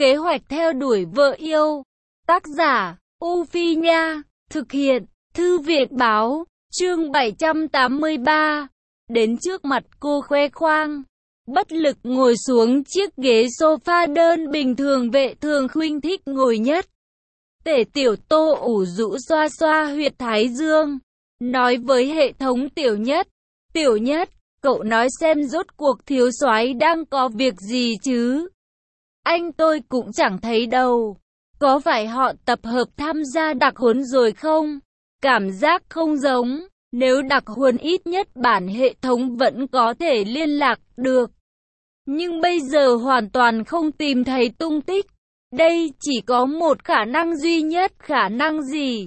Kế hoạch theo đuổi vợ yêu. Tác giả, U Phi Nha. Thực hiện, Thư viện Báo. Chương 783. Đến trước mặt cô khoe khoang. Bất lực ngồi xuống chiếc ghế sofa đơn bình thường vệ thường khuynh thích ngồi nhất. Tể Tiểu Tô ủ rũ xoa xoa huyệt thái dương. Nói với hệ thống Tiểu Nhất. Tiểu Nhất, cậu nói xem rốt cuộc thiếu soái đang có việc gì chứ? Anh tôi cũng chẳng thấy đâu. Có phải họ tập hợp tham gia đặc huấn rồi không? Cảm giác không giống. Nếu đặc huấn ít nhất bản hệ thống vẫn có thể liên lạc được. Nhưng bây giờ hoàn toàn không tìm thấy tung tích. Đây chỉ có một khả năng duy nhất. Khả năng gì?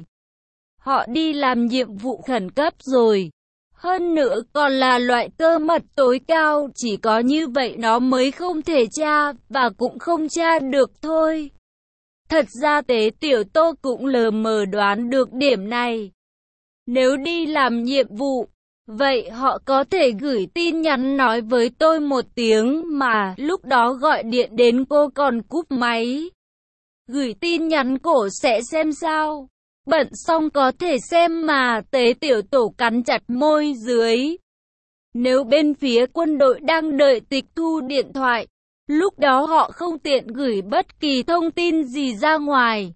Họ đi làm nhiệm vụ khẩn cấp rồi. Hơn nữa còn là loại cơ mật tối cao. Chỉ có như vậy nó mới không thể tra và cũng không tra được thôi. Thật ra Tế Tiểu Tô cũng lờ mờ đoán được điểm này. Nếu đi làm nhiệm vụ, vậy họ có thể gửi tin nhắn nói với tôi một tiếng mà lúc đó gọi điện đến cô còn cúp máy. Gửi tin nhắn cổ sẽ xem sao. Bận xong có thể xem mà. Tế Tiểu Tổ cắn chặt môi dưới. Nếu bên phía quân đội đang đợi tịch thu điện thoại, lúc đó họ không tiện gửi bất kỳ thông tin gì ra ngoài.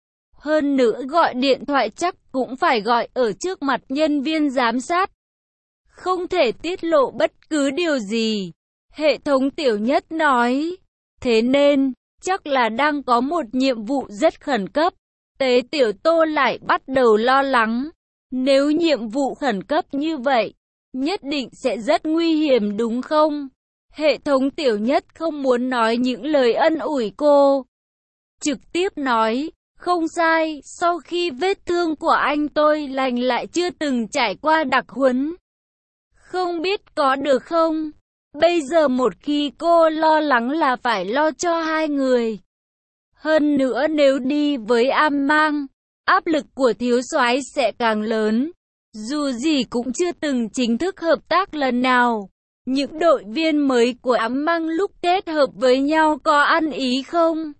Hơn nữa gọi điện thoại chắc cũng phải gọi ở trước mặt nhân viên giám sát. Không thể tiết lộ bất cứ điều gì. Hệ thống Tiểu Nhất nói. Thế nên, chắc là đang có một nhiệm vụ rất khẩn cấp. Tế Tiểu Tô lại bắt đầu lo lắng. Nếu nhiệm vụ khẩn cấp như vậy, nhất định sẽ rất nguy hiểm đúng không? Hệ thống Tiểu Nhất không muốn nói những lời ân ủi cô. Trực tiếp nói, không sai, sau khi vết thương của anh tôi lành lại chưa từng trải qua đặc huấn. Không biết có được không? Bây giờ một khi cô lo lắng là phải lo cho hai người. Hơn nữa nếu đi với Am Mang, áp lực của thiếu soái sẽ càng lớn. Dù gì cũng chưa từng chính thức hợp tác lần nào. Những đội viên mới của Ám Mang lúc kết hợp với nhau có ăn ý không?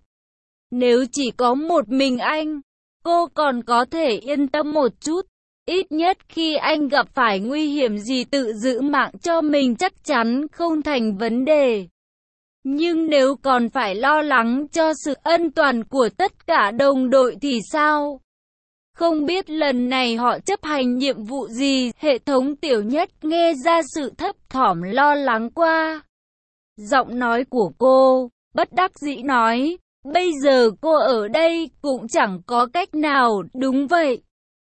Nếu chỉ có một mình anh, cô còn có thể yên tâm một chút. Ít nhất khi anh gặp phải nguy hiểm gì tự giữ mạng cho mình chắc chắn không thành vấn đề. Nhưng nếu còn phải lo lắng cho sự an toàn của tất cả đồng đội thì sao? Không biết lần này họ chấp hành nhiệm vụ gì? Hệ thống Tiểu Nhất nghe ra sự thấp thỏm lo lắng qua. Giọng nói của cô, bất đắc dĩ nói, bây giờ cô ở đây cũng chẳng có cách nào, đúng vậy.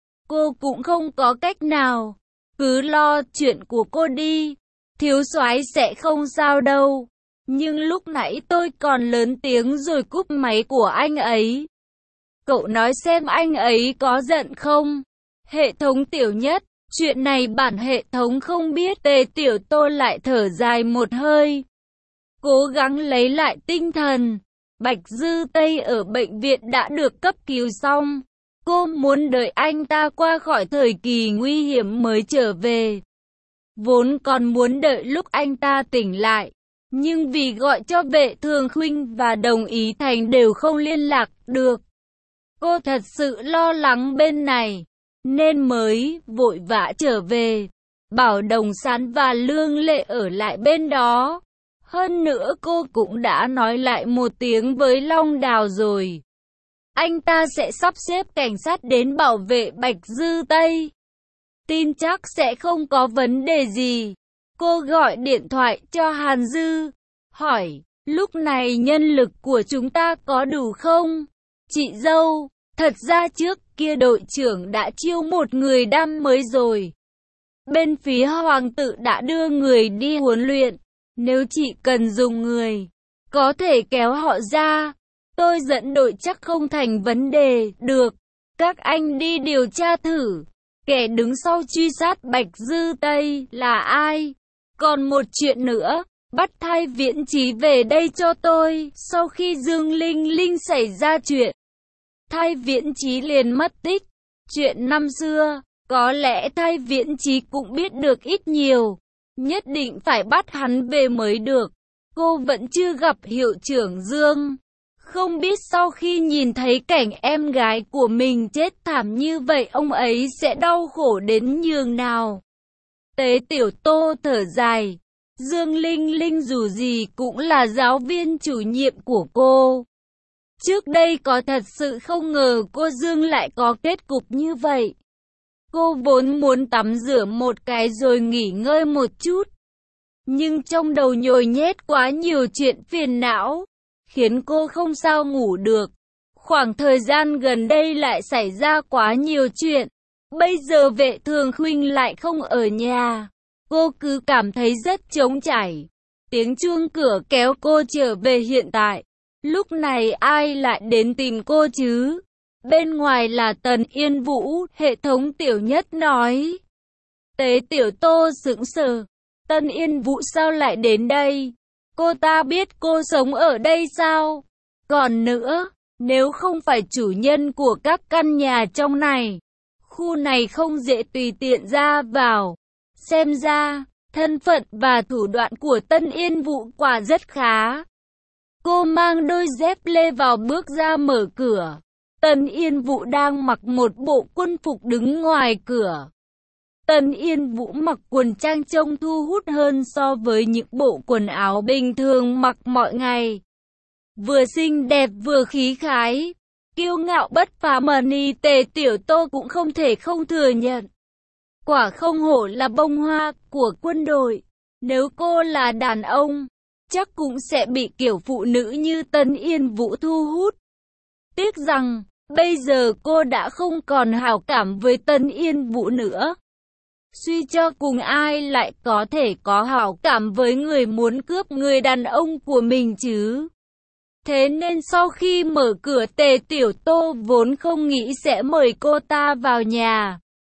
Cô cũng không có cách nào, cứ lo chuyện của cô đi, thiếu soái sẽ không sao đâu. Nhưng lúc nãy tôi còn lớn tiếng rồi cúp máy của anh ấy. Cậu nói xem anh ấy có giận không? Hệ thống Tiểu Nhất, chuyện này bản hệ thống không biết. Tề Tiểu Tô lại thở dài một hơi. Cố gắng lấy lại tinh thần. Bạch Dư Tây ở bệnh viện đã được cấp cứu xong. Cô muốn đợi anh ta qua khỏi thời kỳ nguy hiểm mới trở về. Vốn còn muốn đợi lúc anh ta tỉnh lại. Nhưng vì gọi cho vệ thường khuynh và đồng ý thành đều không liên lạc được. Cô thật sự lo lắng bên này, nên mới vội vã trở về. Bảo Đồng Sán và Lương Lệ ở lại bên đó. Hơn nữa cô cũng đã nói lại một tiếng với Long Đào rồi. Anh ta sẽ sắp xếp cảnh sát đến bảo vệ Bạch Dư Tây. Tin chắc sẽ không có vấn đề gì. Cô gọi điện thoại cho Hàn Dư, hỏi, lúc này nhân lực của chúng ta có đủ không? Chị dâu, thật ra trước kia đội trưởng đã chiêu một người đam mới rồi. Bên phía hoàng tử đã đưa người đi huấn luyện. Nếu chị cần dùng người, có thể kéo họ ra. Tôi dẫn đội chắc không thành vấn đề. Được, các anh đi điều tra thử. Kẻ đứng sau truy sát Bạch Dư Tây là ai? Còn một chuyện nữa, bắt Thai Viễn Chí về đây cho tôi. Sau khi Dương Linh Linh xảy ra chuyện, Thai Viễn Chí liền mất tích. Chuyện năm xưa, có lẽ Thai Viễn Chí cũng biết được ít nhiều. Nhất định phải bắt hắn về mới được. Cô vẫn chưa gặp hiệu trưởng Dương. Không biết sau khi nhìn thấy cảnh em gái của mình chết thảm như vậy ông ấy sẽ đau khổ đến nhường nào. Tế Tiểu Tô thở dài. Dương Linh Linh dù gì cũng là giáo viên chủ nhiệm của cô. Trước đây có thật sự không ngờ cô Dương lại có kết cục như vậy. Cô vốn muốn tắm rửa một cái rồi nghỉ ngơi một chút. Nhưng trong đầu nhồi nhét quá nhiều chuyện phiền não, khiến cô không sao ngủ được. Khoảng thời gian gần đây lại xảy ra quá nhiều chuyện. Bây giờ Vệ Thường Khuynh lại không ở nhà. Cô cứ cảm thấy rất trống trải. Tiếng chuông cửa kéo cô trở về hiện tại. Lúc này ai lại đến tìm cô chứ? Bên ngoài là Tần Yên Vũ, hệ thống Tiểu Nhất nói. Tế Tiểu Tô sững sờ. Tần Yên Vũ sao lại đến đây? Cô ta biết cô sống ở đây sao? Còn nữa, nếu không phải chủ nhân của các căn nhà trong này, khu này không dễ tùy tiện ra vào. Xem ra, thân phận và thủ đoạn của Tân Yên Vũ quả rất khá. Cô mang đôi dép lê vào bước ra mở cửa. Tân Yên Vũ đang mặc một bộ quân phục đứng ngoài cửa. Tân Yên Vũ mặc quần trang trông thu hút hơn so với những bộ quần áo bình thường mặc mọi ngày. Vừa xinh đẹp vừa khí khái, kiêu ngạo bất phàm ni Tề Tiểu Tô cũng không thể không thừa nhận. Quả không hổ là bông hoa của quân đội. Nếu cô là đàn ông, chắc cũng sẽ bị kiểu phụ nữ như Tân Yên Vũ thu hút. Tiếc rằng, bây giờ cô đã không còn hảo cảm với Tân Yên Vũ nữa. Suy cho cùng ai lại có thể có hảo cảm với người muốn cướp người đàn ông của mình chứ. Thế nên sau khi mở cửa Tề Tiểu Tô vốn không nghĩ sẽ mời cô ta vào nhà.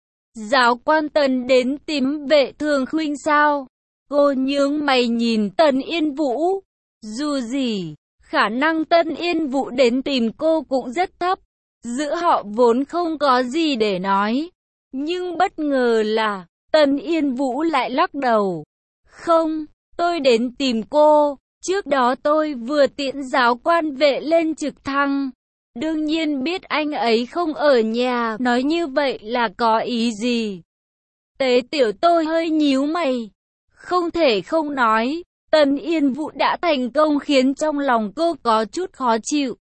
Giáo quan Tần đến tìm Vệ Thường Khuynh sao? Cô nhướng mày nhìn Tần Yên Vũ. Dù gì, khả năng Tần Yên Vũ đến tìm cô cũng rất thấp. Giữa họ vốn không có gì để nói. Nhưng bất ngờ là, Tần Yên Vũ lại lắc đầu. Không, tôi đến tìm cô. Trước đó tôi vừa tiễn giáo quan Vệ lên trực thăng. Đương nhiên biết anh ấy không ở nhà, nói như vậy là có ý gì? Tế Tiểu Tô hơi nhíu mày. Không thể không nói, Tần Yên Vũ đã thành công khiến trong lòng cô có chút khó chịu.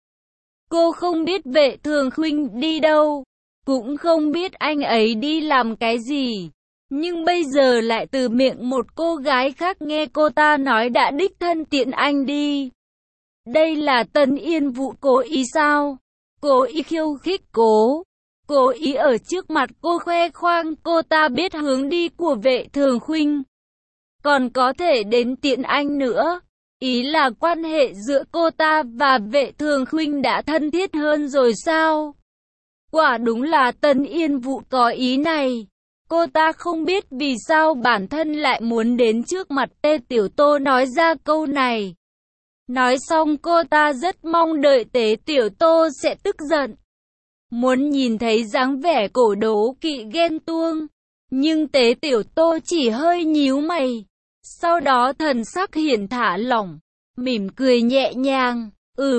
Cô không biết Vệ Thường Khuynh đi đâu, cũng không biết anh ấy đi làm cái gì. Nhưng bây giờ lại từ miệng một cô gái khác nghe cô ta nói đã đích thân tiễn anh đi. Đây là Tần Yên Vũ cố ý sao? Cố ý khiêu khích cô. Cố ý ở trước mặt cô khoe khoang cô ta biết hướng đi của Vệ Thường Khuynh. Còn có thể đến tiễn anh nữa. Ý là quan hệ giữa cô ta và Vệ Thường Khuynh đã thân thiết hơn rồi sao? Quả đúng là Tần Yên Vũ có ý này. Cô ta không biết vì sao bản thân lại muốn đến trước mặt Tề Tiểu Tô nói ra câu này. Nói xong cô ta rất mong đợi Tế Tiểu Tô sẽ tức giận. Muốn nhìn thấy dáng vẻ cổ đố kỵ ghen tuông. Nhưng Tế Tiểu Tô chỉ hơi nhíu mày. Sau đó thần sắc hiển thả lỏng, mỉm cười nhẹ nhàng.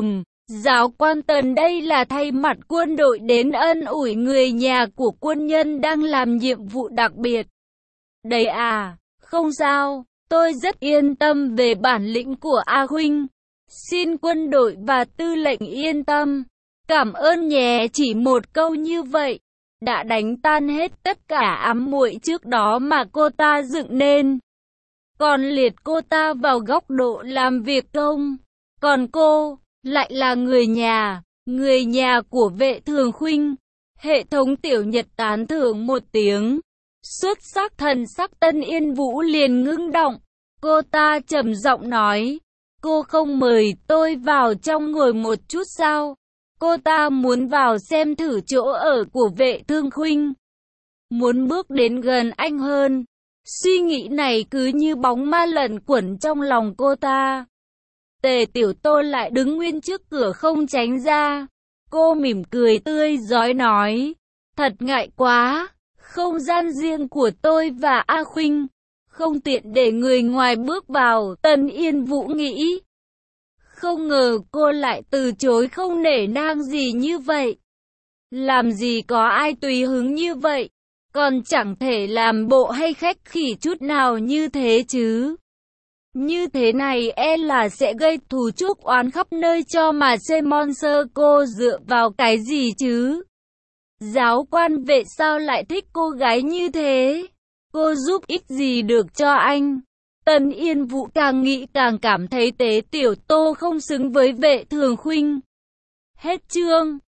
Giáo quan Tần đây là thay mặt quân đội đến ân ủi người nhà của quân nhân đang làm nhiệm vụ đặc biệt. Đấy à, không sao, tôi rất yên tâm về bản lĩnh của A Huynh. Xin quân đội và tư lệnh yên tâm. Cảm ơn nhé, chỉ một câu như vậy đã đánh tan hết tất cả ám muội trước đó mà cô ta dựng nên. Còn liệt cô ta vào góc độ làm việc công. Còn cô lại là người nhà của Vệ Thường Khuynh. Hệ thống Tiểu Nhật tán thưởng một tiếng. Xuất sắc. Thần sắc Tân Yên Vũ liền ngưng động. Cô ta trầm giọng nói. Cô không mời tôi vào trong ngồi một chút sao? Cô ta muốn vào xem thử chỗ ở của Vệ Thường Khuynh. Muốn bước đến gần anh hơn. Suy nghĩ này cứ như bóng ma lẩn quẩn trong lòng cô ta. Tề Tiểu Tô lại đứng nguyên trước cửa không tránh ra. Cô mỉm cười tươi rói nói. Thật ngại quá. Không gian riêng của tôi và A Khuynh. Không tiện để người ngoài bước vào. Tân Yên Vũ nghĩ. Không ngờ cô lại từ chối không nể nang gì như vậy. Làm gì có ai tùy hứng như vậy, còn chẳng thể làm bộ hay khách khỉ chút nào như thế chứ. Như thế này e là sẽ gây thù chuốc oán khắp nơi cho mà Simon Sơ cô dựa vào cái gì chứ? Giáo quan vệ sao lại thích cô gái như thế? Cô giúp ích gì được cho anh? Tân Yên Vũ càng nghĩ càng cảm thấy Tế Tiểu Tô không xứng với Vệ Thường Khuynh. Hết chương.